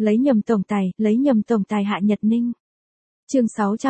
lấy nhầm tổng tài Hạ Nhật Ninh. Chương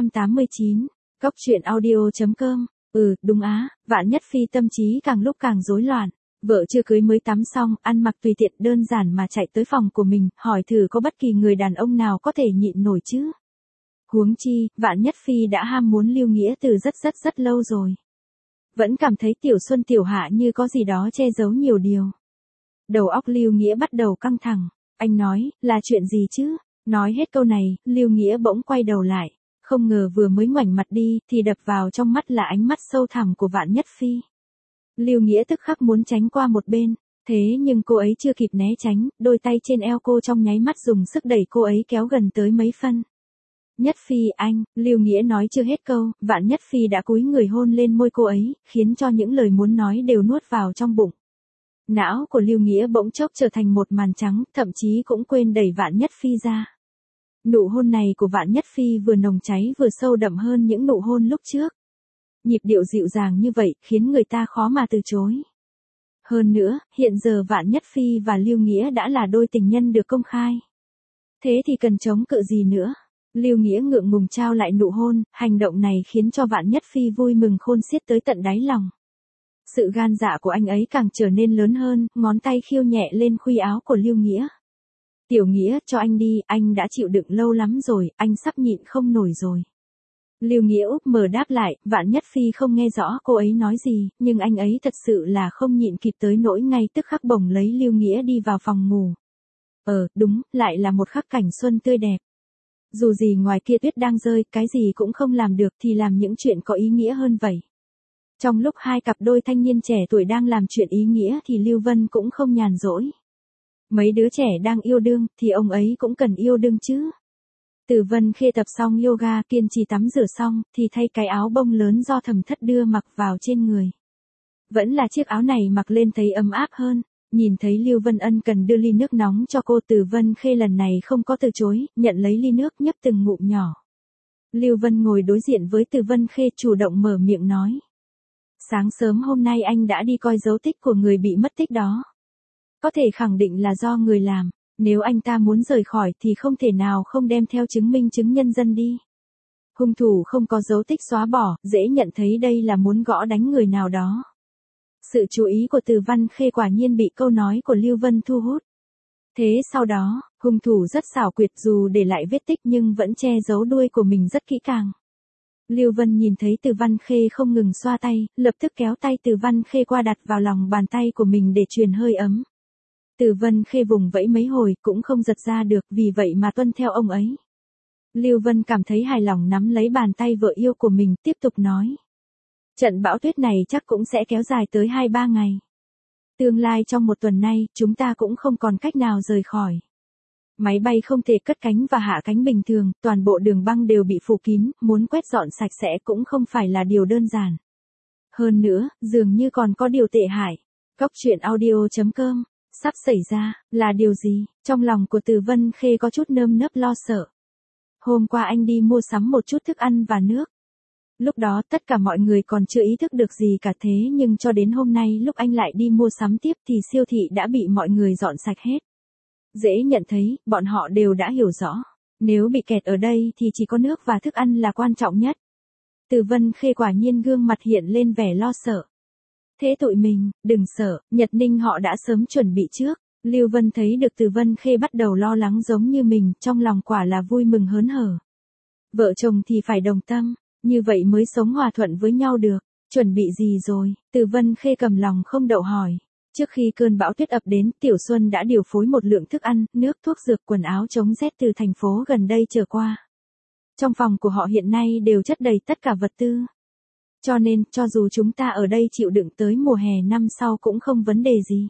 689, Cóc truyện audio.com. Đúng á, Vạn Nhất Phi tâm trí càng lúc càng rối loạn. Vợ chưa cưới mới tắm xong, ăn mặc tùy tiện đơn giản mà chạy tới phòng của mình, hỏi thử có bất kỳ người đàn ông nào có thể nhịn nổi chứ. Huống chi, Vạn Nhất Phi đã ham muốn Lưu Nghĩa từ rất lâu rồi. Vẫn cảm thấy Tiểu Xuân Tiểu Hạ như có gì đó che giấu nhiều điều. Đầu óc Lưu Nghĩa bắt đầu căng thẳng. Anh nói, là chuyện gì chứ? Nói hết câu này, Lưu Nghĩa bỗng quay đầu lại. Không ngờ vừa mới ngoảnh mặt đi, thì đập vào trong mắt là ánh mắt sâu thẳm của Vạn Nhất Phi. Lưu Nghĩa tức khắc muốn tránh qua một bên. Thế nhưng cô ấy chưa kịp né tránh, đôi tay trên eo cô trong nháy mắt dùng sức đẩy cô ấy kéo gần tới mấy phân. Nhất Phi anh, Lưu Nghĩa nói chưa hết câu, Vạn Nhất Phi đã cúi người hôn lên môi cô ấy, khiến cho những lời muốn nói đều nuốt vào trong bụng. Não của Lưu Nghĩa bỗng chốc trở thành một màn trắng, thậm chí cũng quên đẩy Vạn Nhất Phi ra. Nụ hôn này của Vạn Nhất Phi vừa nồng cháy vừa sâu đậm hơn những nụ hôn lúc trước. Nhịp điệu dịu dàng như vậy khiến người ta khó mà từ chối. Hơn nữa, hiện giờ Vạn Nhất Phi và Lưu Nghĩa đã là đôi tình nhân được công khai. Thế thì cần chống cự gì nữa? Lưu Nghĩa ngượng ngùng trao lại nụ hôn, hành động này khiến cho Vạn Nhất Phi vui mừng khôn xiết tới tận đáy lòng. Sự gan dạ của anh ấy càng trở nên lớn hơn, ngón tay khiêu nhẹ lên khuy áo của Lưu Nghĩa. Tiểu Nghĩa, cho anh đi, anh đã chịu đựng lâu lắm rồi, anh sắp nhịn không nổi rồi. Lưu Nghĩa úp mở đáp lại, Vạn Nhất Phi không nghe rõ cô ấy nói gì, nhưng anh ấy thật sự là không nhịn kịp tới nỗi ngay tức khắc bồng lấy Lưu Nghĩa đi vào phòng ngủ. Đúng, lại là một khắc cảnh xuân tươi đẹp. Dù gì ngoài kia tuyết đang rơi, cái gì cũng không làm được thì làm những chuyện có ý nghĩa hơn vậy. Trong lúc hai cặp đôi thanh niên trẻ tuổi đang làm chuyện ý nghĩa thì Lưu Vân cũng không nhàn rỗi. Mấy đứa trẻ đang yêu đương thì ông ấy cũng cần yêu đương chứ. Từ Vân Khê tập xong yoga, kiên trì tắm rửa xong thì thay cái áo bông lớn do Thẩm Thất đưa mặc vào trên người. Vẫn là chiếc áo này mặc lên thấy ấm áp hơn. Nhìn thấy Lưu Vân Ân cần đưa ly nước nóng cho cô, Từ Vân Khê lần này không có từ chối, nhận lấy ly nước nhấp từng ngụm nhỏ. Lưu Vân ngồi đối diện với Từ Vân Khê chủ động mở miệng nói. Sáng sớm hôm nay anh đã đi coi dấu tích của người bị mất tích đó. Có thể khẳng định là do người làm, nếu anh ta muốn rời khỏi thì không thể nào không đem theo chứng minh chứng nhân dân đi. Hung thủ không có dấu tích xóa bỏ, dễ nhận thấy đây là muốn gõ đánh người nào đó. Sự chú ý của Từ Văn Khê quả nhiên bị câu nói của Lưu Vân thu hút. Thế sau đó, hung thủ rất xảo quyệt, dù để lại vết tích nhưng vẫn che giấu đuôi của mình rất kỹ càng. Lưu Vân nhìn thấy Từ Văn Khê không ngừng xoa tay, lập tức kéo tay Từ Văn Khê qua đặt vào lòng bàn tay của mình để truyền hơi ấm. Từ Vân Khê vùng vẫy mấy hồi cũng không giật ra được, vì vậy mà tuân theo ông ấy. Lưu Vân cảm thấy hài lòng nắm lấy bàn tay vợ yêu của mình, tiếp tục nói. Trận bão tuyết này chắc cũng sẽ kéo dài tới 2-3 ngày. Tương lai trong một tuần nay, chúng ta cũng không còn cách nào rời khỏi. Máy bay không thể cất cánh và hạ cánh bình thường, toàn bộ đường băng đều bị phủ kín, muốn quét dọn sạch sẽ cũng không phải là điều đơn giản. Hơn nữa, dường như còn có điều tệ hại. Cóc truyện audio.com. Sắp xảy ra, là điều gì? Trong lòng của Từ Vân Khê có chút nơm nớp lo sợ. Hôm qua anh đi mua sắm một chút thức ăn và nước. Lúc đó tất cả mọi người còn chưa ý thức được gì cả, thế nhưng cho đến hôm nay lúc anh lại đi mua sắm tiếp thì siêu thị đã bị mọi người dọn sạch hết. Dễ nhận thấy, bọn họ đều đã hiểu rõ. Nếu bị kẹt ở đây thì chỉ có nước và thức ăn là quan trọng nhất. Từ Vân Khê quả nhiên gương mặt hiện lên vẻ lo sợ. Thế tụi mình, đừng sợ, Nhật Ninh họ đã sớm chuẩn bị trước. Lưu Vân thấy được Từ Vân Khê bắt đầu lo lắng giống như mình, trong lòng quả là vui mừng hớn hở. Vợ chồng thì phải đồng tâm, như vậy mới sống hòa thuận với nhau được. Chuẩn bị gì rồi? Từ Vân Khê cầm lòng không đậu hỏi. Trước khi cơn bão tuyết ập đến, Tiểu Xuân đã điều phối một lượng thức ăn, nước, thuốc dược, quần áo chống rét từ thành phố gần đây trở qua. Trong phòng của họ hiện nay đều chất đầy tất cả vật tư. Cho nên, cho dù chúng ta ở đây chịu đựng tới mùa hè năm sau cũng không vấn đề gì.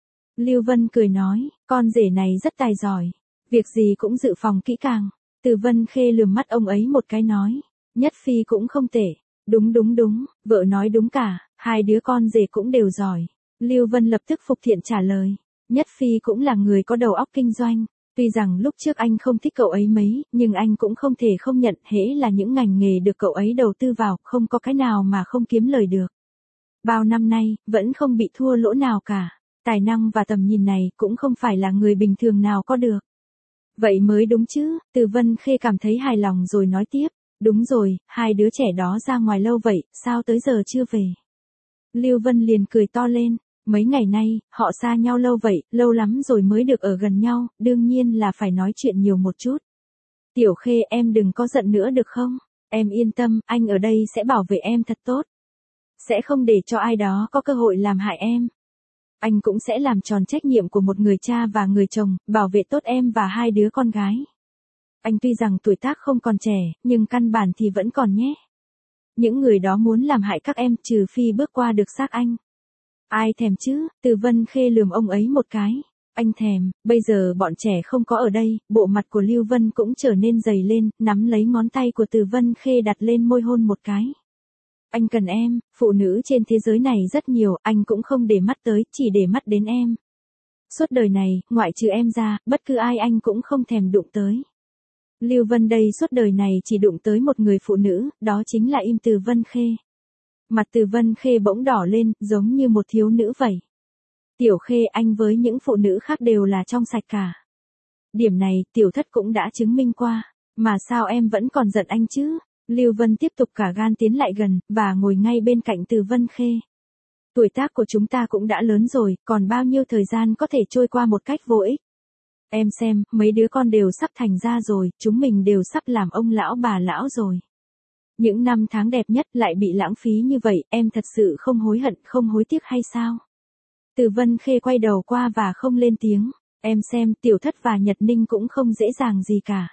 Lưu Vân cười nói, con rể này rất tài giỏi. Việc gì cũng dự phòng kỹ càng. Từ Vân Khê lườm mắt ông ấy một cái nói. Nhất Phi cũng không tệ. Đúng, vợ nói đúng cả, hai đứa con rể cũng đều giỏi. Lưu Vân lập tức phục thiện trả lời. Nhất Phi cũng là người có đầu óc kinh doanh. Tuy rằng lúc trước anh không thích cậu ấy mấy, nhưng anh cũng không thể không nhận, hễ là những ngành nghề được cậu ấy đầu tư vào, không có cái nào mà không kiếm lời được. Bao năm nay, vẫn không bị thua lỗ nào cả. Tài năng và tầm nhìn này cũng không phải là người bình thường nào có được. Vậy mới đúng chứ, Từ Vân Khê cảm thấy hài lòng rồi nói tiếp. Đúng rồi, hai đứa trẻ đó ra ngoài lâu vậy, sao tới giờ chưa về? Lưu Vân liền cười to lên. Mấy ngày nay, họ xa nhau lâu vậy, lâu lắm rồi mới được ở gần nhau, đương nhiên là phải nói chuyện nhiều một chút. Tiểu Khê em đừng có giận nữa được không? Em yên tâm, anh ở đây sẽ bảo vệ em thật tốt. Sẽ không để cho ai đó có cơ hội làm hại em. Anh cũng sẽ làm tròn trách nhiệm của một người cha và người chồng, bảo vệ tốt em và hai đứa con gái. Anh tuy rằng tuổi tác không còn trẻ, nhưng căn bản thì vẫn còn nhé. Những người đó muốn làm hại các em trừ phi bước qua được xác anh. Ai thèm chứ, Từ Vân Khê lườm ông ấy một cái. Anh thèm, bây giờ bọn trẻ không có ở đây, bộ mặt của Lưu Vân cũng trở nên dày lên, nắm lấy ngón tay của Từ Vân Khê đặt lên môi hôn một cái. Anh cần em, phụ nữ trên thế giới này rất nhiều, anh cũng không để mắt tới, chỉ để mắt đến em. Suốt đời này, ngoại trừ em ra, bất cứ ai anh cũng không thèm đụng tới. Lưu Vân đây suốt đời này chỉ đụng tới một người phụ nữ, đó chính là Im Từ Vân Khê. Mặt Từ Vân Khê bỗng đỏ lên, giống như một thiếu nữ vậy. Tiểu Khê anh với những phụ nữ khác đều là trong sạch cả. Điểm này, tiểu thất cũng đã chứng minh qua. Mà sao em vẫn còn giận anh chứ? Lưu Vân tiếp tục cả gan tiến lại gần, và ngồi ngay bên cạnh Từ Vân Khê. Tuổi tác của chúng ta cũng đã lớn rồi, còn bao nhiêu thời gian có thể trôi qua một cách vô ích. Em xem, mấy đứa con đều sắp thành ra rồi, chúng mình đều sắp làm ông lão bà lão rồi. Những năm tháng đẹp nhất lại bị lãng phí như vậy, em thật sự không hối hận, không hối tiếc hay sao? Từ Vân Khê quay đầu qua và không lên tiếng. Em xem, Tiểu Thất và Nhật Ninh cũng không dễ dàng gì cả.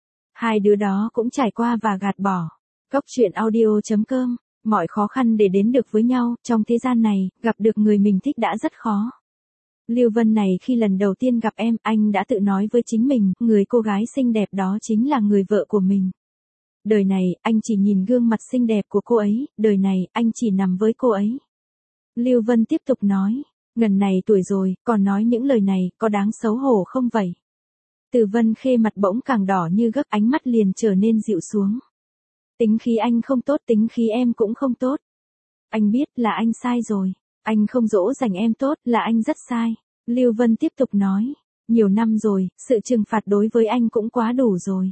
Hai đứa đó cũng trải qua và gạt bỏ. Cốc truyện audio.com. Mọi khó khăn để đến được với nhau, trong thế gian này, gặp được người mình thích đã rất khó. Lưu Vân này khi lần đầu tiên gặp em, anh đã tự nói với chính mình, người cô gái xinh đẹp đó chính là người vợ của mình. Đời này, anh chỉ nhìn gương mặt xinh đẹp của cô ấy, đời này, anh chỉ nằm với cô ấy. Lưu Vân tiếp tục nói, ngần này tuổi rồi, còn nói những lời này, có đáng xấu hổ không vậy? Từ Vân Khê mặt bỗng càng đỏ như gấc, ánh mắt liền trở nên dịu xuống. Tính khí anh không tốt, tính khí em cũng không tốt. Anh biết là anh sai rồi. Anh không dỗ dành em tốt, là anh rất sai. Lưu Vân tiếp tục nói. Nhiều năm rồi, sự trừng phạt đối với anh cũng quá đủ rồi.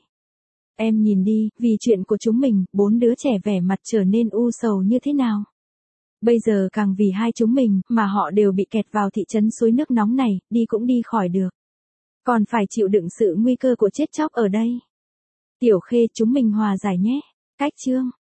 Em nhìn đi, vì chuyện của chúng mình, 4 đứa trẻ vẻ mặt trở nên u sầu như thế nào. Bây giờ càng vì hai chúng mình, mà họ đều bị kẹt vào thị trấn suối nước nóng này, đi cũng đi khỏi được. Còn phải chịu đựng sự nguy cơ của chết chóc ở đây. Tiểu Khê, chúng mình hòa giải nhé. Cách chương